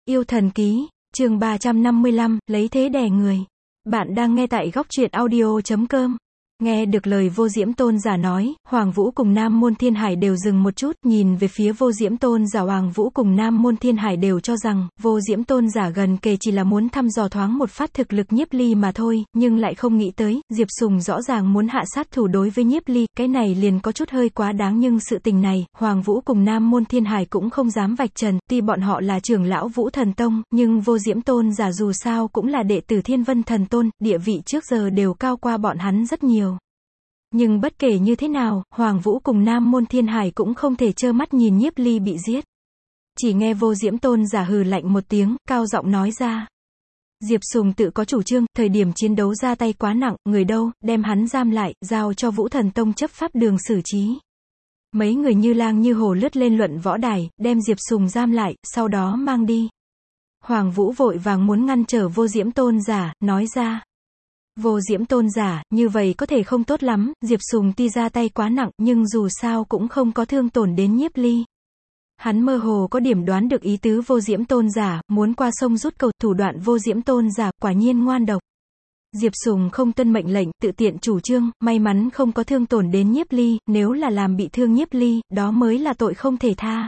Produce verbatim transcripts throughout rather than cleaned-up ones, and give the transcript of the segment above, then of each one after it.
Yêu thần ký, chương ba trăm năm mươi lăm, lấy thế đè người. Bạn đang nghe tại góc truyện audio chấm com. Nghe được lời Vô Diễm Tôn giả nói, Hoàng Vũ cùng Nam Môn Thiên Hải đều dừng một chút, nhìn về phía Vô Diễm Tôn giả. Hoàng Vũ cùng Nam Môn Thiên Hải đều cho rằng, Vô Diễm Tôn giả gần kề chỉ là muốn thăm dò thoáng một phát thực lực Nhiếp Ly mà thôi, nhưng lại không nghĩ tới, Diệp Sùng rõ ràng muốn hạ sát thủ đối với Nhiếp Ly, cái này liền có chút hơi quá đáng. Nhưng sự tình này, Hoàng Vũ cùng Nam Môn Thiên Hải cũng không dám vạch trần, tuy bọn họ là trưởng lão Vũ Thần Tông, nhưng Vô Diễm Tôn giả dù sao cũng là đệ tử Thiên Vân Thần Tôn, địa vị trước giờ đều cao qua bọn hắn rất nhiều. Nhưng bất kể như thế nào, Hoàng Vũ cùng Nam Môn Thiên Hải cũng không thể trơ mắt nhìn Nhiếp Ly bị giết. Chỉ nghe Vô Diễm Tôn giả hừ lạnh một tiếng, cao giọng nói ra. Diệp Sùng tự có chủ trương, thời điểm chiến đấu ra tay quá nặng, người đâu, đem hắn giam lại, giao cho Vũ Thần Tông chấp pháp đường xử trí. Mấy người như lang như hổ lướt lên luận võ đài, đem Diệp Sùng giam lại, sau đó mang đi. Hoàng Vũ vội vàng muốn ngăn trở Vô Diễm Tôn giả, nói ra. Vô Diễm Tôn giả, như vậy có thể không tốt lắm, Diệp Sùng tuy ra tay quá nặng, nhưng dù sao cũng không có thương tổn đến Nhiếp Ly. Hắn mơ hồ có điểm đoán được ý tứ Vô Diễm Tôn giả, muốn qua sông rút cầu, thủ đoạn Vô Diễm Tôn giả, quả nhiên ngoan độc. Diệp Sùng không tuân mệnh lệnh, tự tiện chủ trương, may mắn không có thương tổn đến Nhiếp Ly, nếu là làm bị thương Nhiếp Ly, đó mới là tội không thể tha.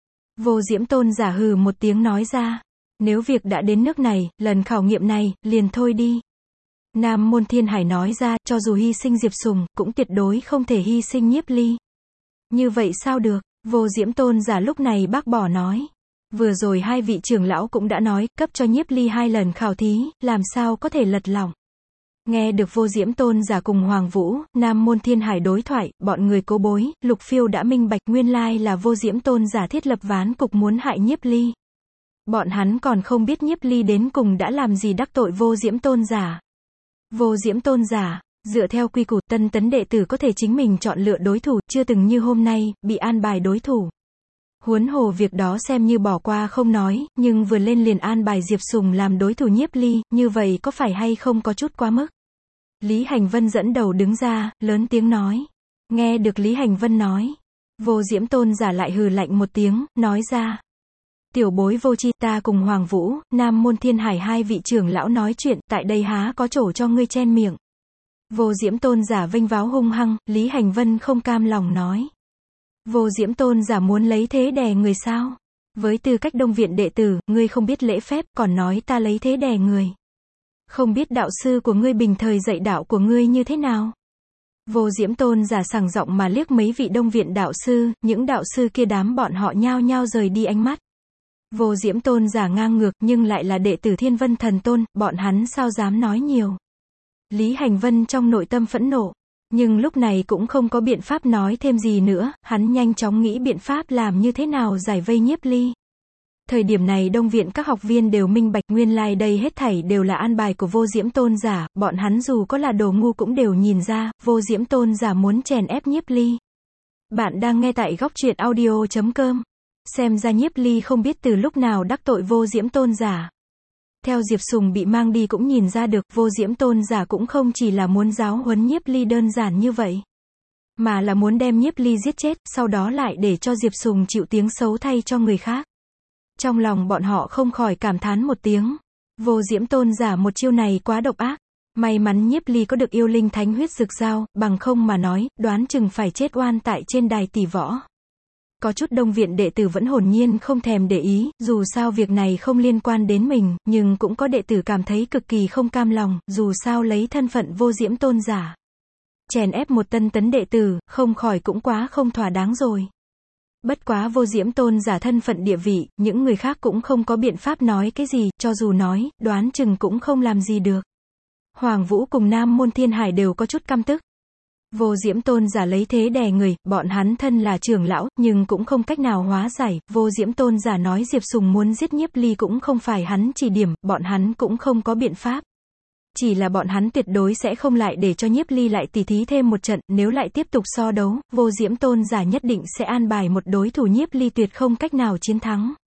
Vô Diễm Tôn giả hừ một tiếng nói ra, nếu việc đã đến nước này, lần khảo nghiệm này, liền thôi đi. Nam Môn Thiên Hải nói ra, cho dù hy sinh Diệp Sùng, cũng tuyệt đối không thể hy sinh Nhiếp Ly. Như vậy sao được? Vô Diễm Tôn giả lúc này bác bỏ nói. Vừa rồi hai vị trưởng lão cũng đã nói, cấp cho Nhiếp Ly hai lần khảo thí, làm sao có thể lật lỏng. Nghe được Vô Diễm Tôn giả cùng Hoàng Vũ, Nam Môn Thiên Hải đối thoại, bọn người cố bối, Lục Phiêu đã minh bạch nguyên lai là Vô Diễm Tôn giả thiết lập ván cục muốn hại Nhiếp Ly. Bọn hắn còn không biết Nhiếp Ly đến cùng đã làm gì đắc tội Vô Diễm Tôn giả. Vô Diễm Tôn giả, dựa theo quy củ, tân tấn đệ tử có thể chính mình chọn lựa đối thủ, chưa từng như hôm nay, bị an bài đối thủ. Huống hồ việc đó xem như bỏ qua không nói, nhưng vừa lên liền an bài Diệp Sùng làm đối thủ Nhiếp Ly, như vậy có phải hay không có chút quá mức? Lý Hành Vân dẫn đầu đứng ra, lớn tiếng nói. Nghe được Lý Hành Vân nói, Vô Diễm Tôn giả lại hừ lạnh một tiếng, nói ra. Tiểu bối vô chi, ta cùng Hoàng Vũ, Nam Môn Thiên Hải hai vị trưởng lão nói chuyện, tại đây há có chỗ cho ngươi chen miệng. Vô Diễm Tôn giả vênh váo hung hăng, Lý Hành Vân không cam lòng nói. Vô Diễm Tôn giả muốn lấy thế đè người sao? Với tư cách Đông Viện đệ tử, ngươi không biết lễ phép, còn nói ta lấy thế đè người. Không biết đạo sư của ngươi bình thời dạy đạo của ngươi như thế nào? Vô Diễm Tôn giả sảng giọng mà liếc mấy vị Đông Viện đạo sư, những đạo sư kia đám bọn họ nhao nhao rời đi ánh mắt. Vô Diễm Tôn giả ngang ngược, nhưng lại là đệ tử Thiên Vân Thần Tôn, bọn hắn sao dám nói nhiều. Lý Hành Vân trong nội tâm phẫn nộ, nhưng lúc này cũng không có biện pháp nói thêm gì nữa, hắn nhanh chóng nghĩ biện pháp làm như thế nào giải vây Nhiếp Ly. Thời điểm này Đông Viện các học viên đều minh bạch nguyên lai đây hết thảy đều là an bài của Vô Diễm Tôn giả, bọn hắn dù có là đồ ngu cũng đều nhìn ra, Vô Diễm Tôn giả muốn chèn ép Nhiếp Ly. Bạn đang nghe tại góc truyện audio chấm com. Xem ra Nhiếp Ly không biết từ lúc nào đắc tội Vô Diễm Tôn giả. Theo Diệp Sùng bị mang đi cũng nhìn ra được, Vô Diễm Tôn giả cũng không chỉ là muốn giáo huấn Nhiếp Ly đơn giản như vậy, mà là muốn đem Nhiếp Ly giết chết, sau đó lại để cho Diệp Sùng chịu tiếng xấu thay cho người khác. Trong lòng bọn họ không khỏi cảm thán một tiếng. Vô Diễm Tôn giả một chiêu này quá độc ác. May mắn Nhiếp Ly có được yêu linh thánh huyết rực dao, bằng không mà nói, đoán chừng phải chết oan tại trên đài tỷ võ. Có chút Đông Viện đệ tử vẫn hồn nhiên không thèm để ý, dù sao việc này không liên quan đến mình, nhưng cũng có đệ tử cảm thấy cực kỳ không cam lòng, dù sao lấy thân phận Vô Diễm Tôn giả. Chèn ép một tân tấn đệ tử, không khỏi cũng quá không thỏa đáng rồi. Bất quá Vô Diễm Tôn giả thân phận địa vị, những người khác cũng không có biện pháp nói cái gì, cho dù nói, đoán chừng cũng không làm gì được. Hoàng Vũ cùng Nam Môn Thiên Hải đều có chút căm tức. Vô Diễm Tôn giả lấy thế đè người, bọn hắn thân là trưởng lão, nhưng cũng không cách nào hóa giải. Vô Diễm Tôn giả nói Diệp Sùng muốn giết Nhiếp Ly cũng không phải hắn chỉ điểm, bọn hắn cũng không có biện pháp. Chỉ là bọn hắn tuyệt đối sẽ không lại để cho Nhiếp Ly lại tỉ thí thêm một trận, nếu lại tiếp tục so đấu, Vô Diễm Tôn giả nhất định sẽ an bài một đối thủ Nhiếp Ly tuyệt không cách nào chiến thắng.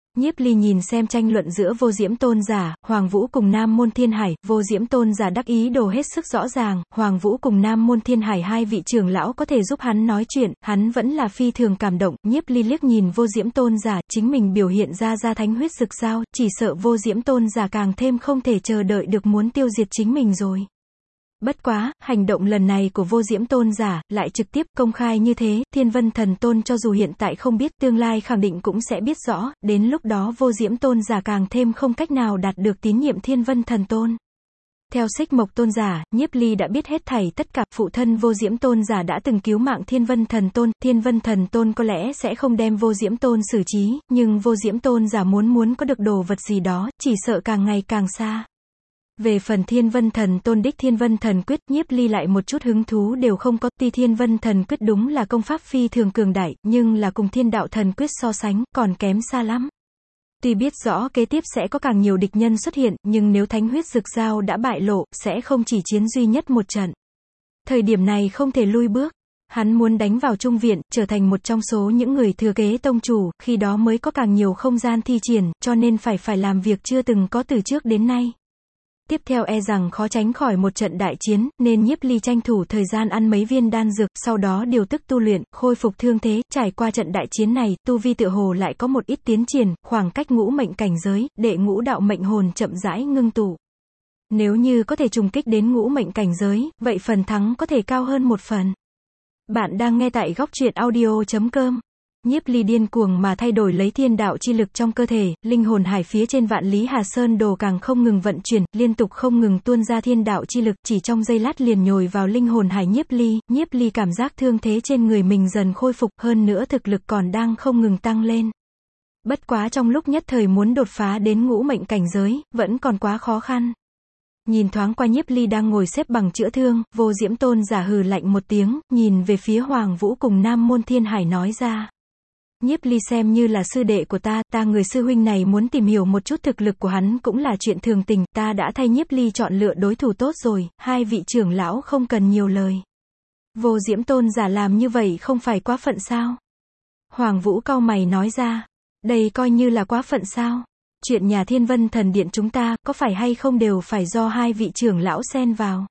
Nhiếp Ly nhìn xem tranh luận giữa Vô Diễm Tôn giả, Hoàng Vũ cùng Nam Môn Thiên Hải, Vô Diễm Tôn giả đắc ý đồ hết sức rõ ràng, Hoàng Vũ cùng Nam Môn Thiên Hải hai vị trưởng lão có thể giúp hắn nói chuyện, hắn vẫn là phi thường cảm động, Nhiếp Ly liếc nhìn Vô Diễm Tôn giả, chính mình biểu hiện ra ra thánh huyết rực dao, chỉ sợ Vô Diễm Tôn giả càng thêm không thể chờ đợi được muốn tiêu diệt chính mình rồi. Bất quá, hành động lần này của Vô Diễm Tôn giả, lại trực tiếp, công khai như thế, Thiên Vân Thần Tôn cho dù hiện tại không biết, tương lai khẳng định cũng sẽ biết rõ, đến lúc đó Vô Diễm Tôn giả càng thêm không cách nào đạt được tín nhiệm Thiên Vân Thần Tôn. Theo Xích Mộc Tôn giả, Nhiếp Ly đã biết hết thảy tất cả, phụ thân Vô Diễm Tôn giả đã từng cứu mạng Thiên Vân Thần Tôn, Thiên Vân Thần Tôn có lẽ sẽ không đem Vô Diễm Tôn xử trí, nhưng Vô Diễm Tôn giả muốn muốn có được đồ vật gì đó, chỉ sợ càng ngày càng xa. Về phần Thiên Vân Thần Tôn đích Thiên Vân Thần Quyết, Nhiếp Ly lại một chút hứng thú đều không có, tuy Thiên Vân Thần Quyết đúng là công pháp phi thường cường đại, nhưng là cùng Thiên Đạo Thần Quyết so sánh, còn kém xa lắm. Tuy biết rõ kế tiếp sẽ có càng nhiều địch nhân xuất hiện, nhưng nếu thánh huyết rực dao đã bại lộ, sẽ không chỉ chiến duy nhất một trận. Thời điểm này không thể lui bước. Hắn muốn đánh vào Trung Viện, trở thành một trong số những người thừa kế tông chủ, khi đó mới có càng nhiều không gian thi triển, cho nên phải phải làm việc chưa từng có từ trước đến nay. Tiếp theo e rằng khó tránh khỏi một trận đại chiến, nên Nhiếp Ly tranh thủ thời gian ăn mấy viên đan dược, sau đó điều tức tu luyện, khôi phục thương thế, trải qua trận đại chiến này, tu vi tựa hồ lại có một ít tiến triển, khoảng cách ngũ mệnh cảnh giới, đệ ngũ đạo mệnh hồn chậm rãi ngưng tụ. Nếu như có thể trùng kích đến ngũ mệnh cảnh giới, vậy phần thắng có thể cao hơn một phần. Bạn đang nghe tại góc truyện audio chấm com. Nhiếp Ly điên cuồng mà thay đổi lấy thiên đạo chi lực trong cơ thể, linh hồn hải phía trên Vạn Lý Hà Sơn đồ càng không ngừng vận chuyển, liên tục không ngừng tuôn ra thiên đạo chi lực, chỉ trong giây lát liền nhồi vào linh hồn hải Nhiếp Ly, Nhiếp Ly cảm giác thương thế trên người mình dần khôi phục, hơn nữa thực lực còn đang không ngừng tăng lên. Bất quá trong lúc nhất thời muốn đột phá đến ngũ mệnh cảnh giới, vẫn còn quá khó khăn. Nhìn thoáng qua Nhiếp Ly đang ngồi xếp bằng chữa thương, Vô Diễm Tôn giả hừ lạnh một tiếng, nhìn về phía Hoàng Vũ cùng Nam Môn Thiên Hải nói ra. Nhiếp Ly xem như là sư đệ của ta, ta người sư huynh này muốn tìm hiểu một chút thực lực của hắn cũng là chuyện thường tình, ta đã thay Nhiếp Ly chọn lựa đối thủ tốt rồi, hai vị trưởng lão không cần nhiều lời. Vô Diễm Tôn giả làm như vậy không phải quá phận sao? Hoàng Vũ cau mày nói ra, đây coi như là quá phận sao? Chuyện nhà Thiên Vân Thần Điện chúng ta, có phải hay không đều phải do hai vị trưởng lão xen vào?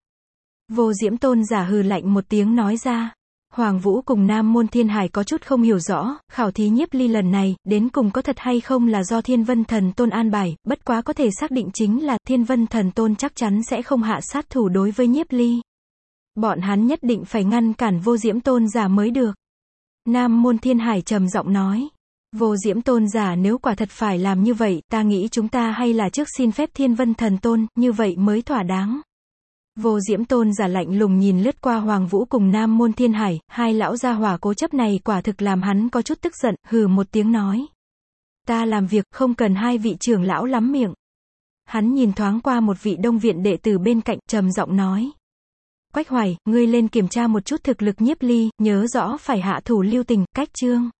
Vô Diễm Tôn giả hừ lạnh một tiếng nói ra. Hoàng Vũ cùng Nam Môn Thiên Hải có chút không hiểu rõ, khảo thí Nhiếp Ly lần này, đến cùng có thật hay không là do Thiên Vân Thần Tôn an bài, bất quá có thể xác định chính là, Thiên Vân Thần Tôn chắc chắn sẽ không hạ sát thủ đối với Nhiếp Ly. Bọn hắn nhất định phải ngăn cản Vô Diễm Tôn giả mới được. Nam Môn Thiên Hải trầm giọng nói. Vô Diễm Tôn giả nếu quả thật phải làm như vậy, ta nghĩ chúng ta hay là trước xin phép Thiên Vân Thần Tôn, như vậy mới thỏa đáng. Vô Diễm Tôn giả lạnh lùng nhìn lướt qua Hoàng Vũ cùng Nam Môn Thiên Hải, hai lão gia hỏa cố chấp này quả thực làm hắn có chút tức giận, hừ một tiếng nói. Ta làm việc, không cần hai vị trưởng lão lắm miệng. Hắn nhìn thoáng qua một vị Đông Viện đệ tử bên cạnh, trầm giọng nói. Quách Hoài, ngươi lên kiểm tra một chút thực lực Nhiếp Ly, nhớ rõ phải hạ thủ lưu tình, cách chương.